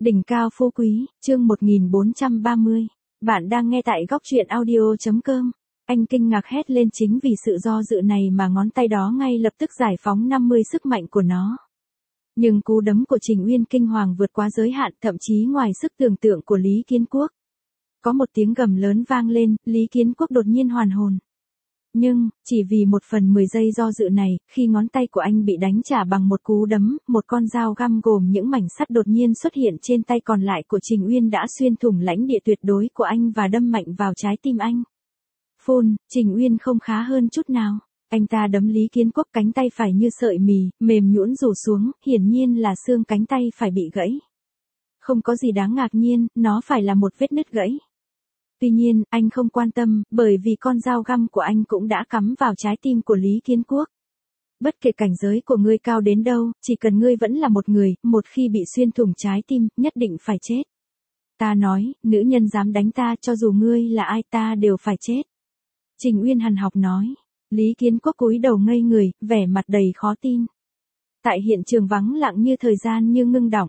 Đỉnh cao phú quý, chương 1430. Bạn đang nghe tại góc truyện audio.com. Anh kinh ngạc hét lên, chính vì sự do dự này mà ngón tay đó ngay lập tức giải phóng 50 sức mạnh của nó. Nhưng cú đấm của Trình Uyên kinh hoàng vượt quá giới hạn, thậm chí ngoài sức tưởng tượng của Lý Kiến Quốc. Có một tiếng gầm lớn vang lên, Lý Kiến Quốc đột nhiên hoàn hồn. Nhưng, chỉ vì 1/10 giây do dự này, khi ngón tay của anh bị đánh trả bằng một cú đấm, một con dao găm gồm những mảnh sắt đột nhiên xuất hiện trên tay còn lại của Trình Uyên đã xuyên thủng lãnh địa tuyệt đối của anh và đâm mạnh vào trái tim anh. Phun, Trình Uyên không khá hơn chút nào. Anh ta đấm Lý Kiến Quốc, cánh tay phải như sợi mì, mềm nhũn rủ xuống, hiển nhiên là xương cánh tay phải bị gãy. Không có gì đáng ngạc nhiên, nó phải là một vết nứt gãy. Tuy nhiên, anh không quan tâm, bởi vì con dao găm của anh cũng đã cắm vào trái tim của Lý Kiến Quốc. Bất kể cảnh giới của ngươi cao đến đâu, chỉ cần ngươi vẫn là một người, một khi bị xuyên thủng trái tim, nhất định phải chết. Ta nói, nữ nhân dám đánh ta, cho dù ngươi là ai, ta đều phải chết. Trình Uyên hằn học nói. Lý Kiến Quốc cúi đầu ngây người, vẻ mặt đầy khó tin. Tại hiện trường vắng lặng như thời gian như ngưng đọng.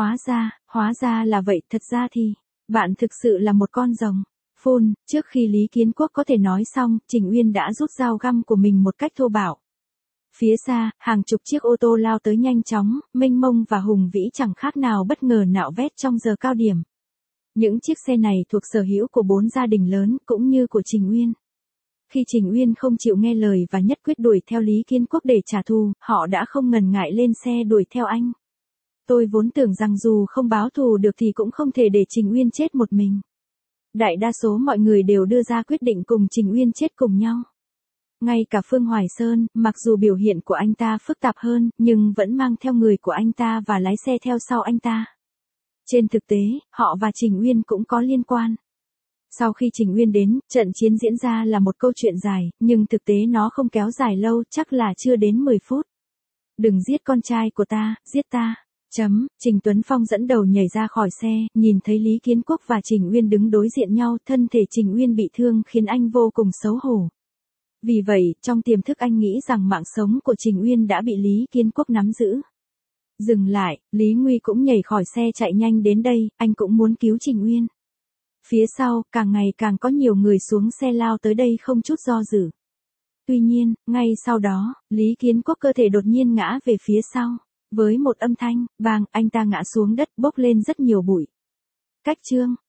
Hóa ra là vậy, thật ra thì, bạn thực sự là một con rồng. Phun, trước khi Lý Kiến Quốc có thể nói xong, Trình Uyên đã rút dao găm của mình một cách thô bạo. Phía xa, hàng chục chiếc ô tô lao tới nhanh chóng, mênh mông và hùng vĩ chẳng khác nào bất ngờ nạo vét trong giờ cao điểm. Những chiếc xe này thuộc sở hữu của 4 gia đình lớn, cũng như của Trình Uyên. Khi Trình Uyên không chịu nghe lời và nhất quyết đuổi theo Lý Kiến Quốc để trả thù, họ đã không ngần ngại lên xe đuổi theo anh. Tôi vốn tưởng rằng dù không báo thù được thì cũng không thể để Trình Uyên chết một mình. Đại đa số mọi người đều đưa ra quyết định cùng Trình Uyên chết cùng nhau. Ngay cả Phương Hoài Sơn, mặc dù biểu hiện của anh ta phức tạp hơn, nhưng vẫn mang theo người của anh ta và lái xe theo sau anh ta. Trên thực tế, họ và Trình Uyên cũng có liên quan. Sau khi Trình Uyên đến, trận chiến diễn ra là một câu chuyện dài, nhưng thực tế nó không kéo dài lâu, chắc là chưa đến 10 phút. Đừng giết con trai của ta, giết ta. Trình Tuấn Phong dẫn đầu nhảy ra khỏi xe, nhìn thấy Lý Kiến Quốc và Trình Uyên đứng đối diện nhau, thân thể Trình Uyên bị thương khiến anh vô cùng xấu hổ. Vì vậy, trong tiềm thức anh nghĩ rằng mạng sống của Trình Uyên đã bị Lý Kiến Quốc nắm giữ. Dừng lại, Lý Nguy cũng nhảy khỏi xe chạy nhanh đến đây, anh cũng muốn cứu Trình Uyên. Phía sau, càng ngày càng có nhiều người xuống xe lao tới đây không chút do dự. Tuy nhiên, ngay sau đó, Lý Kiến Quốc cơ thể đột nhiên ngã về phía sau. Với một âm thanh, bang, anh ta ngã xuống đất, bốc lên rất nhiều bụi. Cách chương.